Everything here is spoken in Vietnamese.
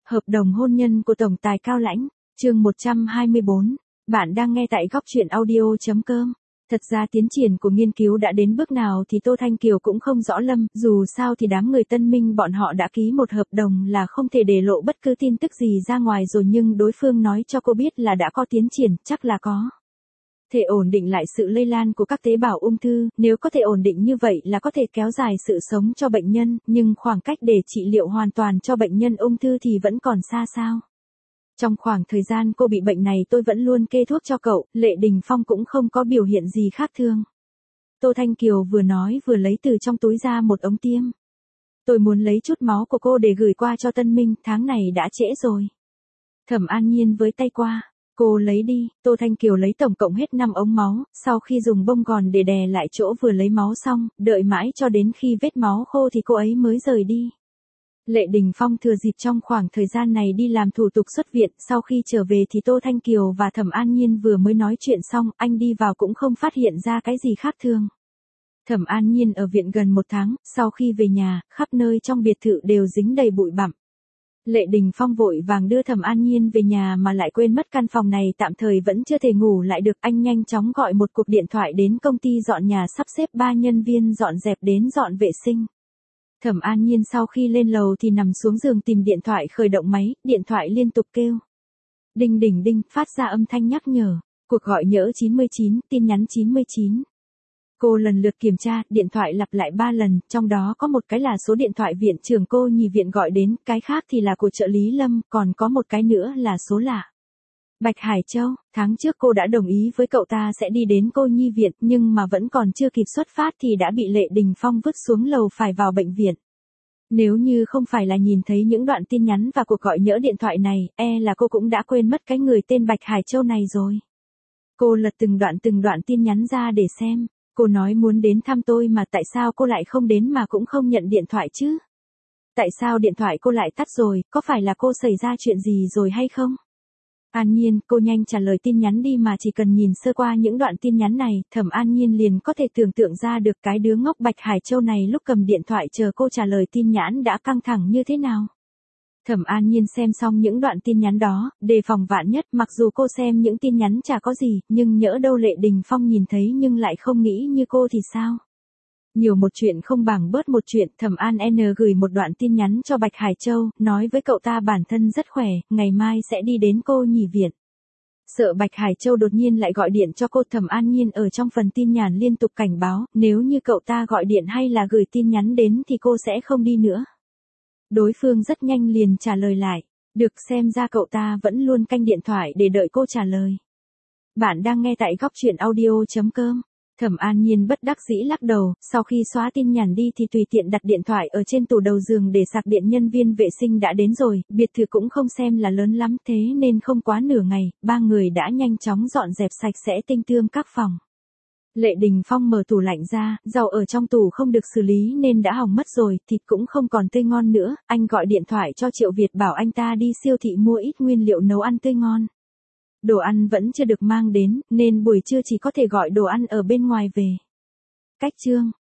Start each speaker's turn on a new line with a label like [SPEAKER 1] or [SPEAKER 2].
[SPEAKER 1] Hợp đồng hôn nhân của Tổng tài Cao Lãnh, chương 124. Bạn đang nghe tại góc truyện audio.com. Thật ra tiến triển của nghiên cứu đã đến bước nào thì Tô Thanh Kiều cũng không rõ lắm, dù sao thì đám người Tân Minh bọn họ đã ký một hợp đồng là không thể để lộ bất cứ tin tức gì ra ngoài rồi, nhưng đối phương nói cho cô biết là đã có tiến triển, chắc là có thể ổn định lại sự lây lan của các tế bào ung thư, nếu có thể ổn định như vậy là có thể kéo dài sự sống cho bệnh nhân, nhưng khoảng cách để trị liệu hoàn toàn cho bệnh nhân ung thư thì vẫn còn xa sao. Trong khoảng thời gian cô bị bệnh này tôi vẫn luôn kê thuốc cho cậu, Lệ Đình Phong cũng không có biểu hiện gì khác thường. Tô Thanh Kiều vừa nói vừa lấy từ trong túi ra một ống tiêm. Tôi muốn lấy chút máu của cô để gửi qua cho Tân Minh, tháng này đã trễ rồi. Thẩm An Nhiên với tay qua. Cô lấy đi. Tô Thanh Kiều lấy tổng cộng hết 5 ống máu, sau khi dùng bông gòn để đè lại chỗ vừa lấy máu xong, đợi mãi cho đến khi vết máu khô thì cô ấy mới rời đi. Lệ Đình Phong thừa dịp trong khoảng thời gian này đi làm thủ tục xuất viện, sau khi trở về thì Tô Thanh Kiều và Thẩm An Nhiên vừa mới nói chuyện xong, anh đi vào cũng không phát hiện ra cái gì khác thường. Thẩm An Nhiên ở viện gần 1 tháng, sau khi về nhà, khắp nơi trong biệt thự đều dính đầy bụi bặm. Lệ Đình Phong vội vàng đưa Thẩm An Nhiên về nhà mà lại quên mất căn phòng này tạm thời vẫn chưa thể ngủ lại được, anh nhanh chóng gọi một cuộc điện thoại đến công ty dọn nhà, sắp xếp 3 nhân viên dọn dẹp đến dọn vệ sinh. Thẩm An Nhiên sau khi lên lầu thì nằm xuống giường tìm điện thoại khởi động máy, điện thoại liên tục kêu. Đinh đỉnh đinh, phát ra âm thanh nhắc nhở. Cuộc gọi nhỡ 99, tin nhắn 99. Cô lần lượt kiểm tra, điện thoại lặp lại 3 lần, trong đó có một cái là số điện thoại viện trưởng cô Nhi viện gọi đến, cái khác thì là của trợ lý Lâm, còn có một cái nữa là số lạ. Bạch Hải Châu, tháng trước cô đã đồng ý với cậu ta sẽ đi đến cô Nhi viện, nhưng mà vẫn còn chưa kịp xuất phát thì đã bị Lệ Đình Phong vứt xuống lầu phải vào bệnh viện. Nếu như không phải là nhìn thấy những đoạn tin nhắn và cuộc gọi nhỡ điện thoại này, là cô cũng đã quên mất cái người tên Bạch Hải Châu này rồi. Cô lật từng đoạn tin nhắn ra để xem. Cô nói muốn đến thăm tôi mà tại sao cô lại không đến mà cũng không nhận điện thoại chứ? Tại sao điện thoại cô lại tắt rồi, có phải là cô xảy ra chuyện gì rồi hay không? An Nhiên, cô nhanh trả lời tin nhắn đi, mà chỉ cần nhìn sơ qua những đoạn tin nhắn này, Thẩm An Nhiên liền có thể tưởng tượng ra được cái đứa ngốc Bạch Hải Châu này lúc cầm điện thoại chờ cô trả lời tin nhắn đã căng thẳng như thế nào. Thẩm An Nhiên xem xong những đoạn tin nhắn đó, đề phòng vạn nhất, mặc dù cô xem những tin nhắn chả có gì, nhưng nhỡ đâu Lệ Đình Phong nhìn thấy nhưng lại không nghĩ như cô thì sao? Nhiều một chuyện không bằng bớt một chuyện, Thẩm An N gửi một đoạn tin nhắn cho Bạch Hải Châu, nói với cậu ta bản thân rất khỏe, ngày mai sẽ đi đến cô Nhi viện. Sợ Bạch Hải Châu đột nhiên lại gọi điện cho cô, Thẩm An Nhiên ở trong phần tin nhắn liên tục cảnh báo, nếu như cậu ta gọi điện hay là gửi tin nhắn đến thì cô sẽ không đi nữa. Đối phương rất nhanh liền trả lời lại, được, xem ra cậu ta vẫn luôn canh điện thoại để đợi cô trả lời. Bạn đang nghe tại góc truyện audio.com. Thẩm An Nhiên bất đắc dĩ lắc đầu, sau khi xóa tin nhắn đi thì tùy tiện đặt điện thoại ở trên tủ đầu giường để sạc điện. Nhân viên vệ sinh đã đến rồi, biệt thự cũng không xem là lớn lắm, thế nên không quá nửa ngày, 3 người đã nhanh chóng dọn dẹp sạch sẽ tinh tươm các phòng. Lệ Đình Phong mở tủ lạnh ra, rau ở trong tủ không được xử lý nên đã hỏng mất rồi, thịt cũng không còn tươi ngon nữa, anh gọi điện thoại cho Triệu Việt bảo anh ta đi siêu thị mua ít nguyên liệu nấu ăn tươi ngon. Đồ ăn vẫn chưa được mang đến, nên buổi trưa chỉ có thể gọi đồ ăn ở bên ngoài về. Cách chương,